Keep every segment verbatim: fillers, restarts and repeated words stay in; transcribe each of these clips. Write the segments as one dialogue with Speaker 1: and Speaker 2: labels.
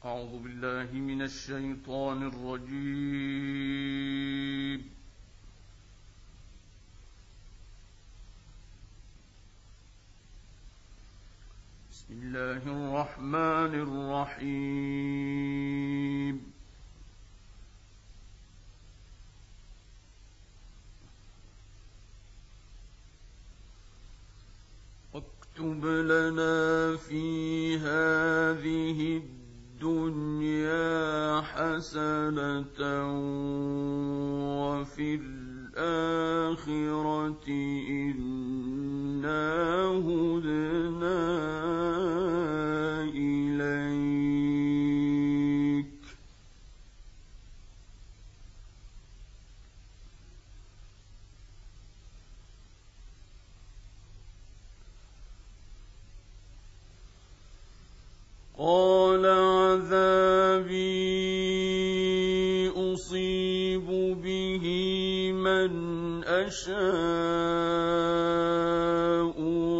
Speaker 1: أعوذ بالله من الشيطان الرجيم. بسم الله الرحمن الرحيم. واكتب لنا في هذه الدنيا حسنة وفي الآخرة إنا هدنا إليك قال عذابي أصيب به من أشاء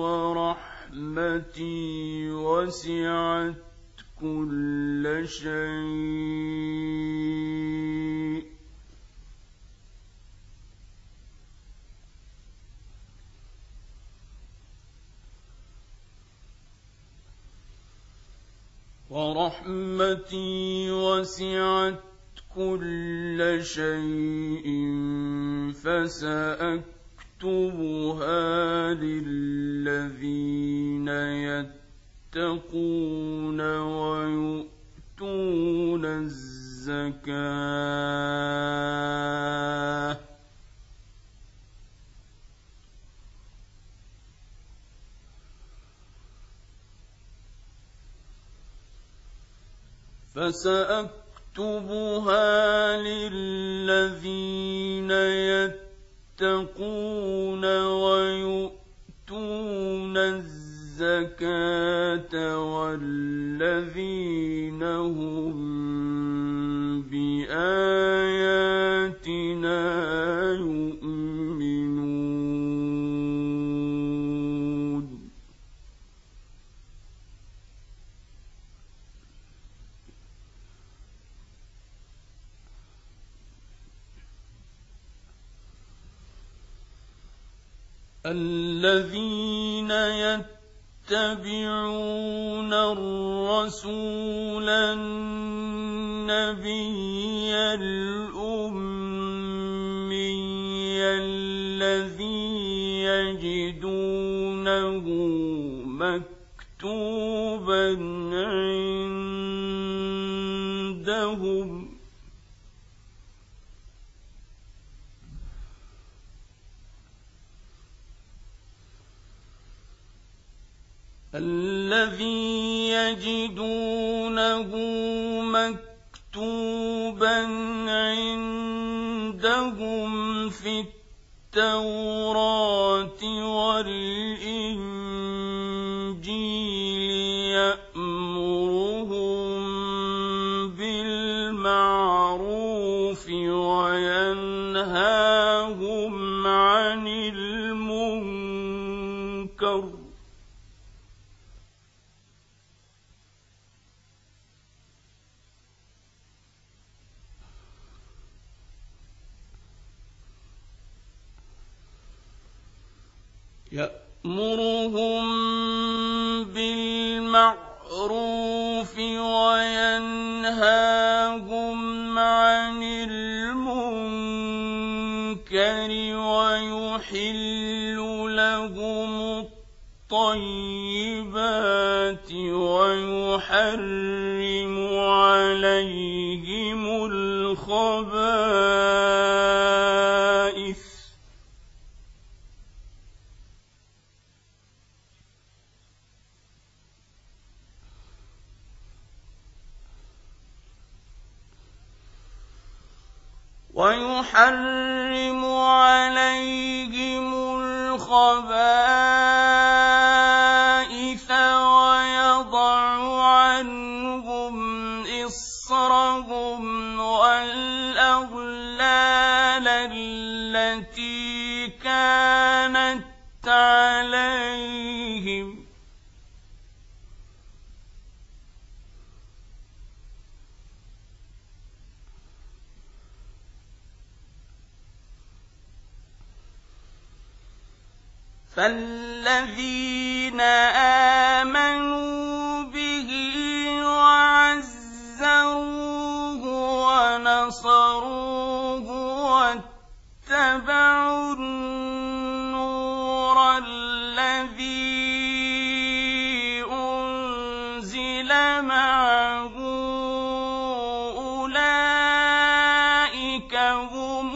Speaker 1: ورحمتي وسعت كل شيء ورحمتي وسعت كل شيء فسأكتبها للذين يتقون ويؤتون الزكاة فسأكتبها للذين يتقون ويؤتون الزكاة والذين هم بآياتنا يؤمنون. الذين يتبعون الرسول النبي الأمي الذي يجدونه مكتوبا عندهم الذي يجدونه مكتوبا عندهم في التوراة والإنجيل يأمرهم بالمعروف وينهاهم عن المنكر يأمرهم بالمعروف وينهاهم عن المنكر ويحل لهم الطيبات ويحرم عليهم الخبائث ويحرم عليهم الخبائث ويضع عنهم إصرهم والأغلال التي كانت عليهم فالذين آمنوا به وعزروه ونصروه واتبعوا النور الذي أنزل معه أولئك هم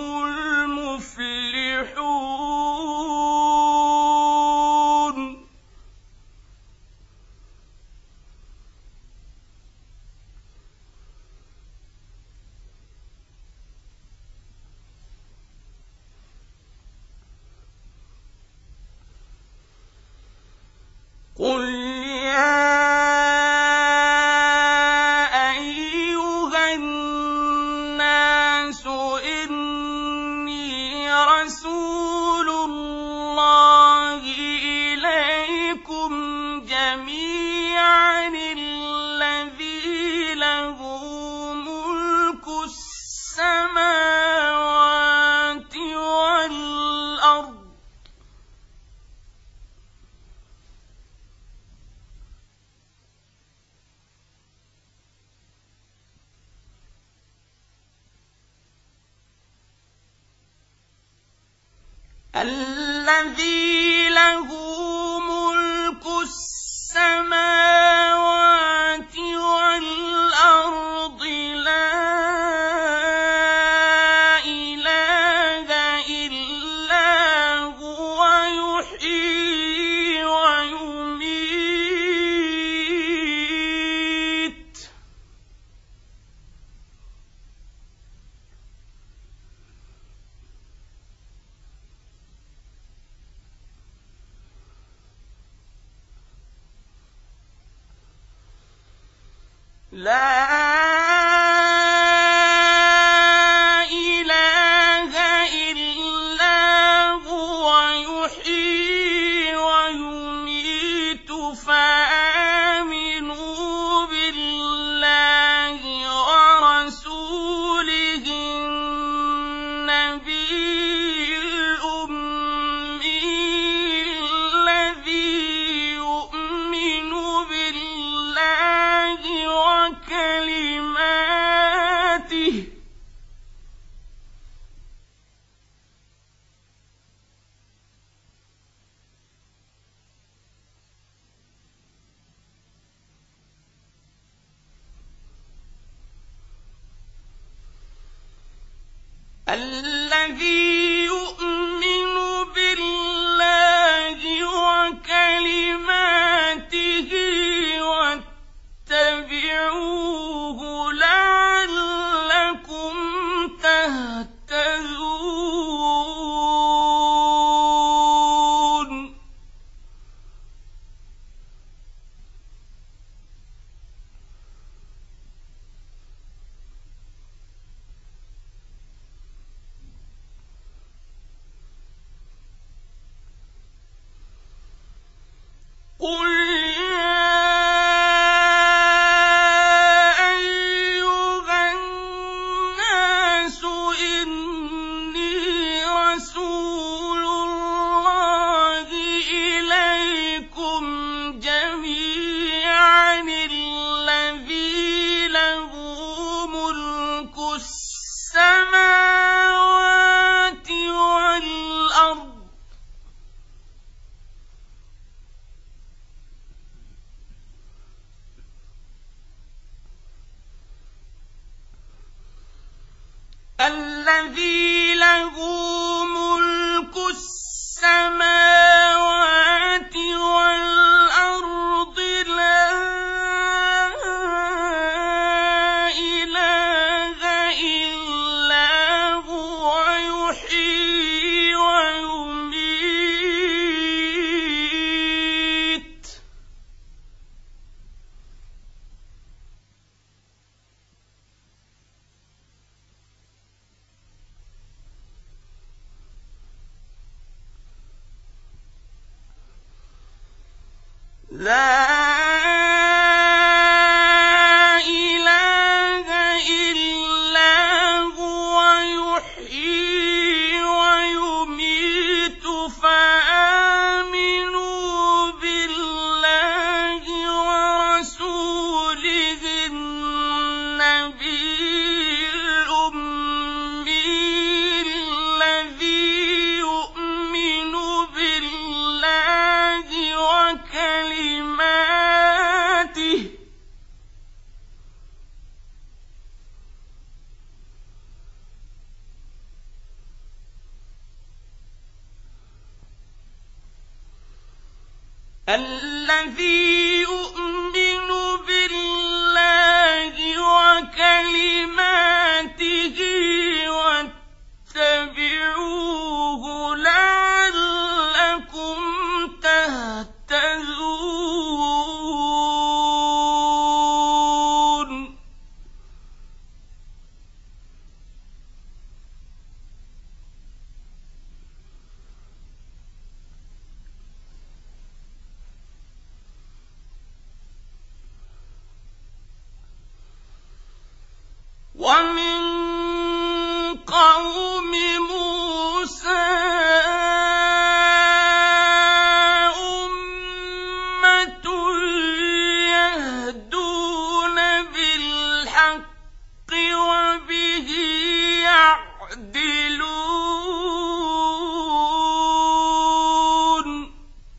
Speaker 1: المفلحون. قل يا أيها الناس إني رسول الله إليكم جميعا الذي له ملك السماوات والأرض الذي له ملك السماوات والأرض لا إله إلا هو يحيي ويميت لا إله إلا هو يحيي ويميت فآمنوا بالله ورسوله النبي الأمي الذي يؤمن بالله وكلماته الذي يؤمن بالله وكلماته واتبعوه لعلكم تهتدون. قل يا أيها الناس إني رسول الله إليكم جميعا الذي له ملك السماوات والأرض الذي له ملك السماوات والأرض لا إله إلا هو يحيي ويميت لا إله إلا هو يحيي ويميت فآمنوا الذي يؤمن بالله وكلماته واتبعوه لعلكم تهتدون. ومن قوم موسى أمة يهدون بالحق وبه يعدلون.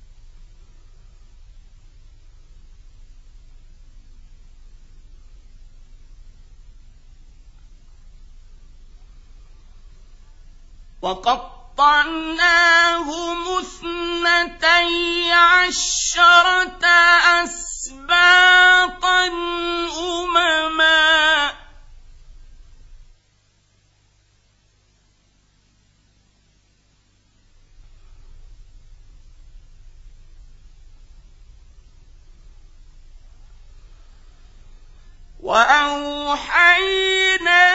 Speaker 1: وقطعناهم اثنتي عشرة أسباطا أمما وأوحينا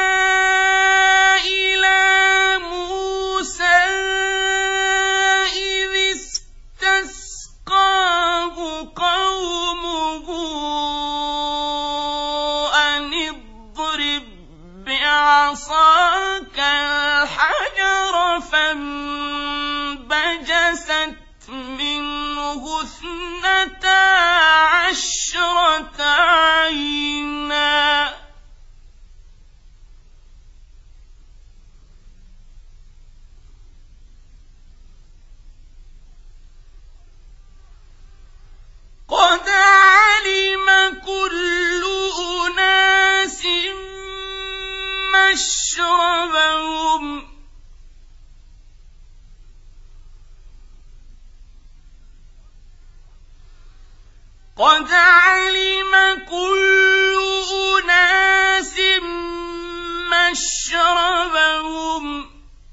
Speaker 1: عصاك الحجر فانبجست منه اثنتا عشرة عينا قد علم كل أناس مشربهم قد علم كل أناس مشربهم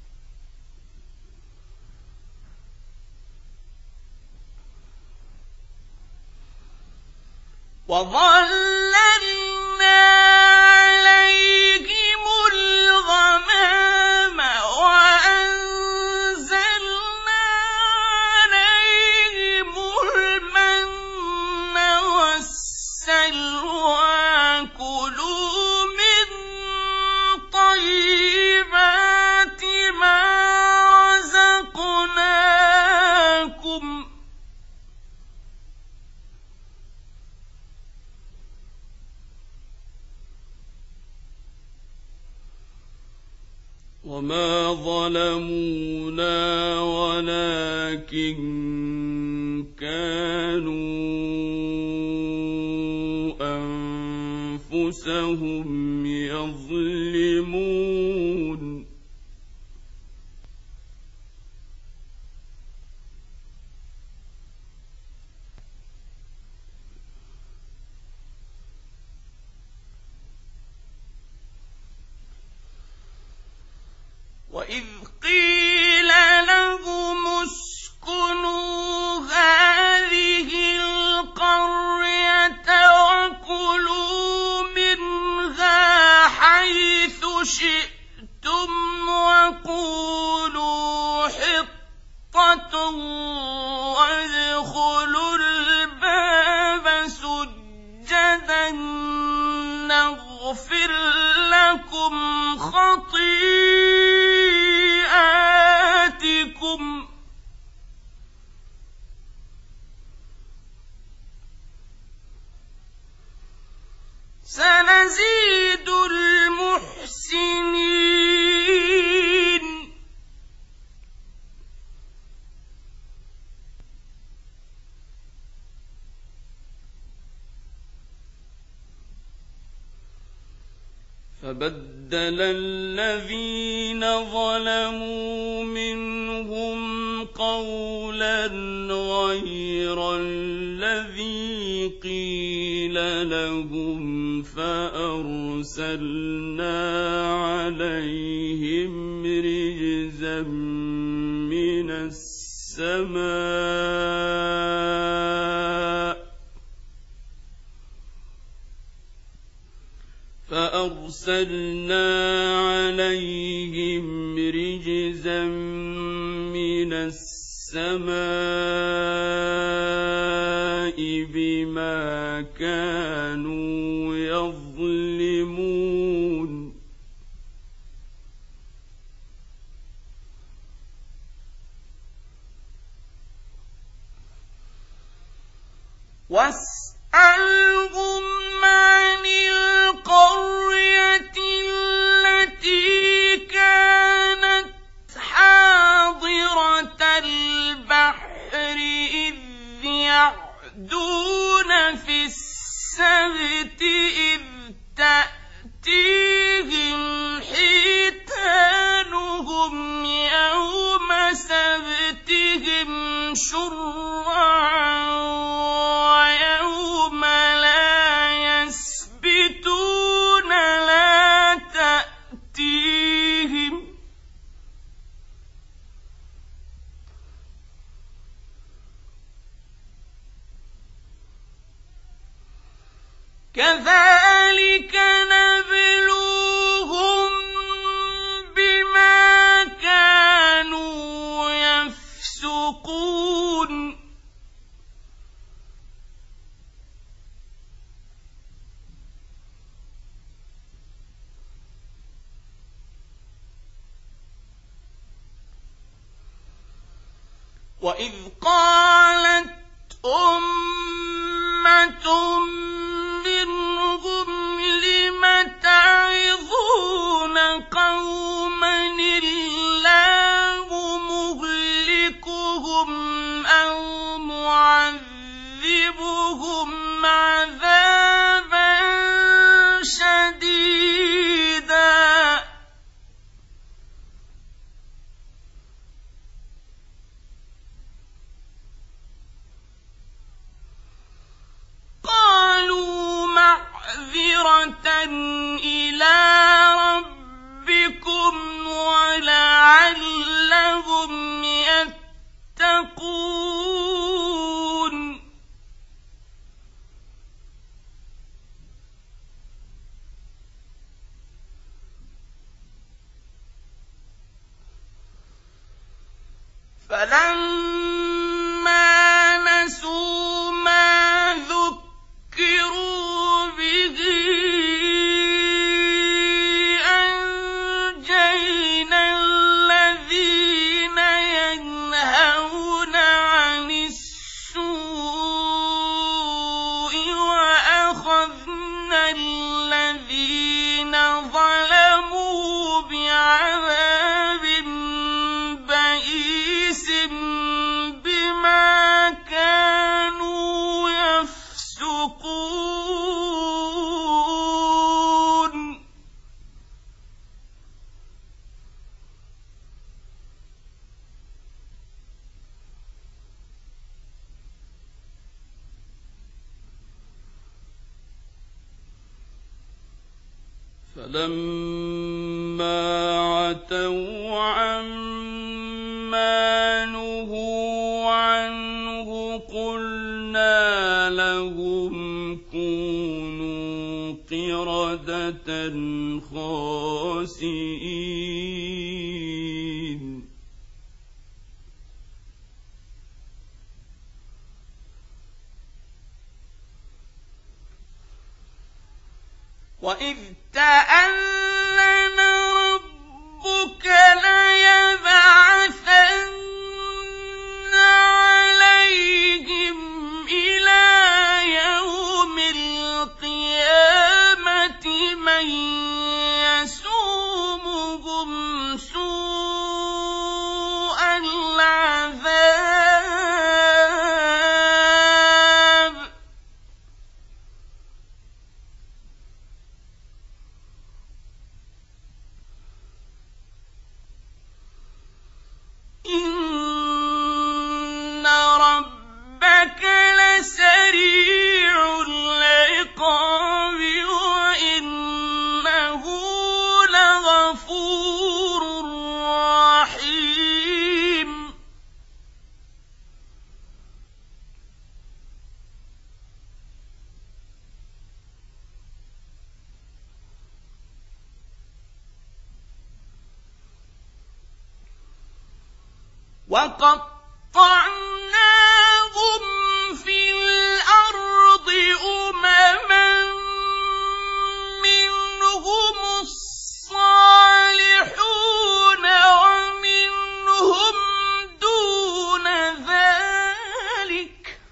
Speaker 1: وظللنا عليهم الغمام وأنزلنا عليهم المن والسلوى كلوا من طيبات ما رزقناكم وما ظلمونا ولكن كانوا أنفسهم يظلمون. وإذ قيل لهم اسكنوا هذه القرية وكلوا منها حيث شئتم وقولوا حطة وادخلوا الباب سجدا نغفر لكم خطيئاتكم سنزيد المحسنين. فبدل الذين ظلموا منهم قولا غير لهم فأرسلنا عليهم رجزا من السماء فأرسلنا عليهم رجزا من السماء بما كانوا يظلمون واسألهم عن القرية التي كانت حاضرة البحر إذ يعدون في السبت إذ تأتيهم حيتانهم يوم سبتهم شرعا ويوم لا يسبتون لا تأتيهم كذلك نبلوهم بما كانوا يفسقون وإذ قالت أمة منهم لم تعظون قوما الله مهلكهم أو معذبهم عذابا شديدا قالوا معذرة إلى ربكم ولعلهم يتقون فلما نسوا ما ذكروا به أنجينا الذين ينهون عن السوء وأخذنا الذين ظلموا بعذاب بئيس بما كانوا يفسقون فلما عتوا عما نهوا عنه قلنا لهم كونوا قردة خاسئين وإذ تأذن ربك ليبعثن عليهم إلى يوم القيامة من يسومهم سوء العذاب وَقَطَّعْنَاهُمْ فِي الْأَرْضِ أُمَمًا مِّنْهُمُ الصَّالِحُونَ وَمِنْهُمْ دُونَ ذَلِكَ ۖ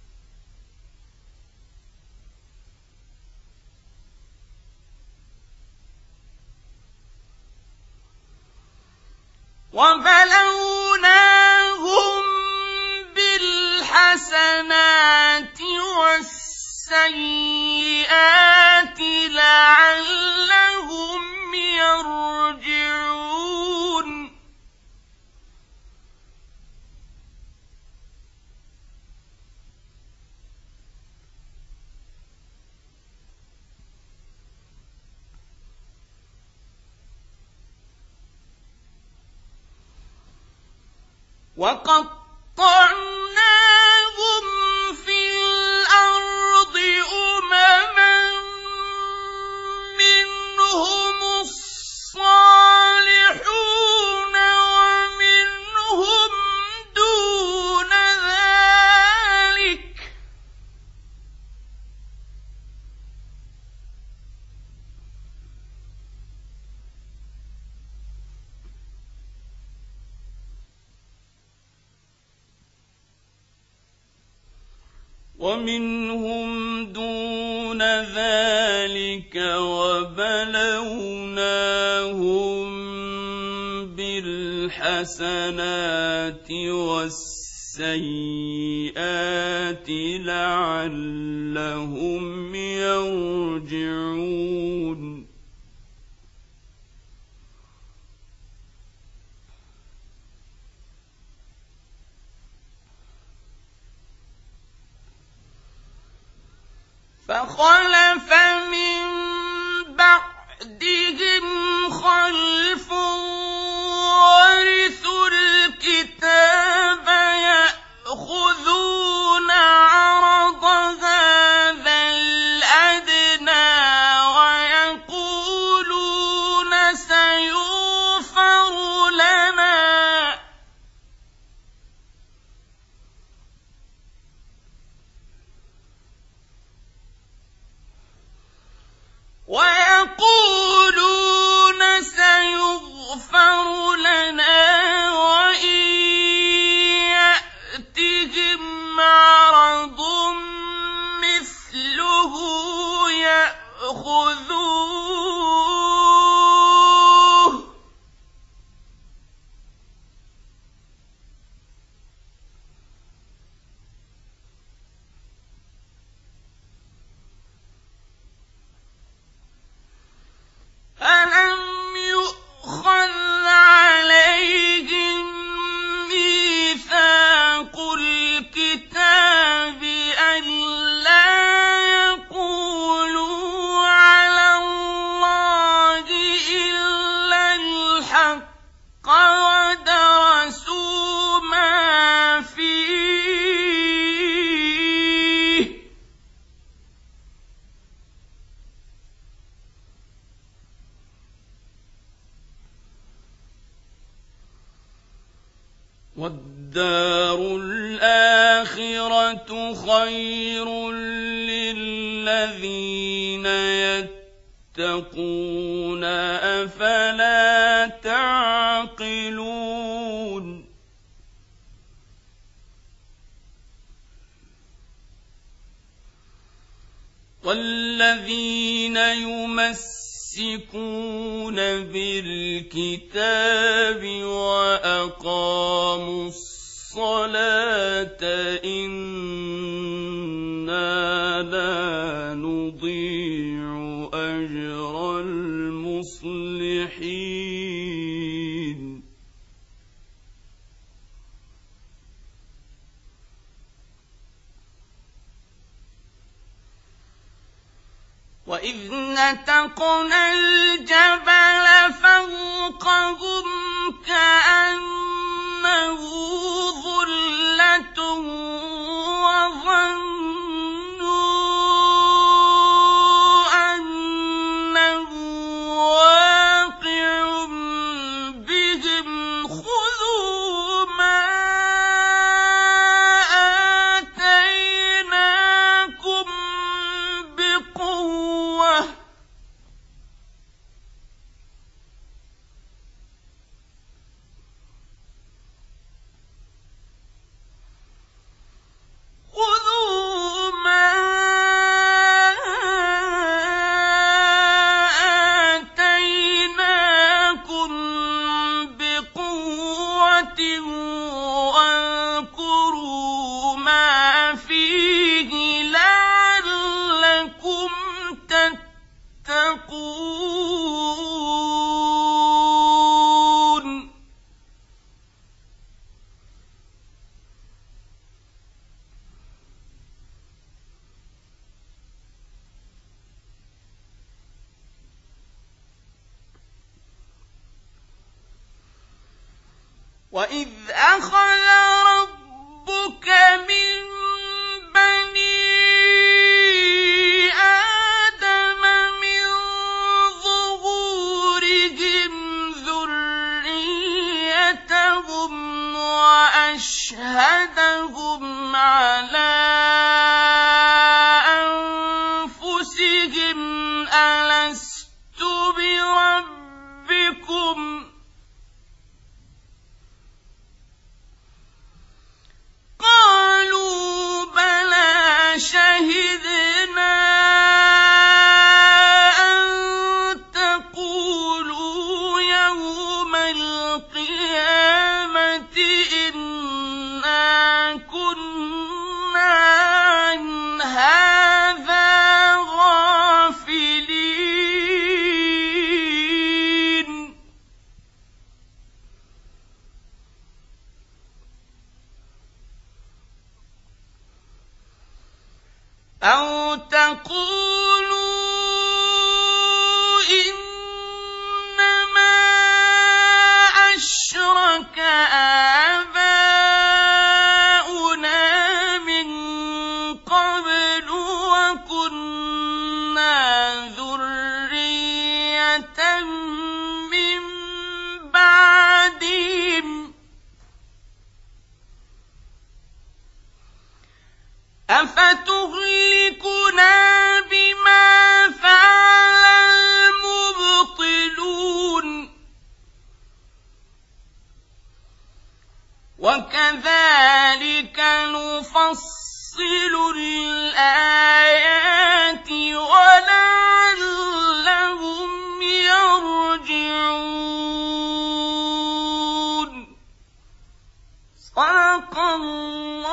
Speaker 1: وَبَلَوْنَاهُم بِالْحَسَنَاتِ وَالسَّيِّئَاتِ لَعَلَّهُمْ يَرْجِعُونَ وَقَطَّعْنَاهُمْ فِي الْأَرْضِ أُمَمًا مِّنْهُمُ الصَّالِحُونَ وَمِنْهُمْ دُونَ ذَلِكَ ۖ وَمِنْهُمْ دُونَ ذَلِكَ وَبَلَوْنَاهُم بِالْحَسَنَاتِ وَالسَّيِّئَاتِ لَعَلَّهُمْ يَرْجِعُونَ فَخَلَفَ مِن بَعْدِهِمْ خَلْفٌ وَرِثُوا الْكِتَابَ يَأْخُذُونَ عَرَضَ هَٰذَا الْأَدْنَىٰ وَيَقُولُونَ سَيُغْفَرُ لَنَا وَيَقُولُونَ سَيُغْفَرُ لَنَا وَإِن يَأْتِهِمْ عَرَضٌ مِّثْلُهُ يَأْخُذُوهُ ۚ أَلَمْ يُؤْخَذْ عَلَيْهِم مِّيثَاقُ الْكِتَابِ أَن لَّا يَقُولُوا عَلَى اللَّهِ إِلَّا الْحَقَّ وَدَرَسُوا مَا فِيهِ ۗ وَالدَّارُ الْآخِرَةُ خَيْرٌ لِّلَّذِينَ يَتَّقُونَ ۗ أَفَلَا تَعْقِلُونَ وَالَّذِينَ يُمَسِّكُونَ بِالْكِتَابِ وَأَقَامُوا الصَّلَاةَ إِنَّا لَا نُضِيعُ أَجْرَ الْمُصْلِحِينَ وَإِذْ نَتَقْنَا الْجَبَلَ فَوْقَهُمْ كَأَنَّهُ ظُلَّةٌ وَظَنُّوا أَنَّهُ وَاقِعٌ بِهِمْ خُذُوا مَا تتقون وَإِذْ أَخَذَ رَبُّكَ مِن بَنِي آدَمَ مِن ظُهُورِهِمْ ذُرِّيَّتَهُمْ وَأَشْهَدَهُمْ عَلَىٰ أَنفُسِهِمْ أَلَسْتُ بِرَبِّكُمْ ۖ قَالُوا بَلَىٰ شَهِدْنَا أَن تَقُولُوا يَوْمَ الْقِيَامَةِ إِنَّا كُنَّا عَنْ هَٰذَا غَافِلِينَ أَوْ تَقُولُوا إِنَّمَا أَشْرَكَ آبَاؤُنَا مِن قَبْلُ وَكُنَّا ذُرِّيَّةً مِّن بَعْدِهِمْ ۖ أَفَتُهْلِكُنَا بِمَا فَعَلَ الْمُبْطِلُونَ وَكَذَٰلِكَ نُفَصِّلُ الْآيَاتِ وَلَعَلَّهُمْ يَرْجِعُونَ. صدق الله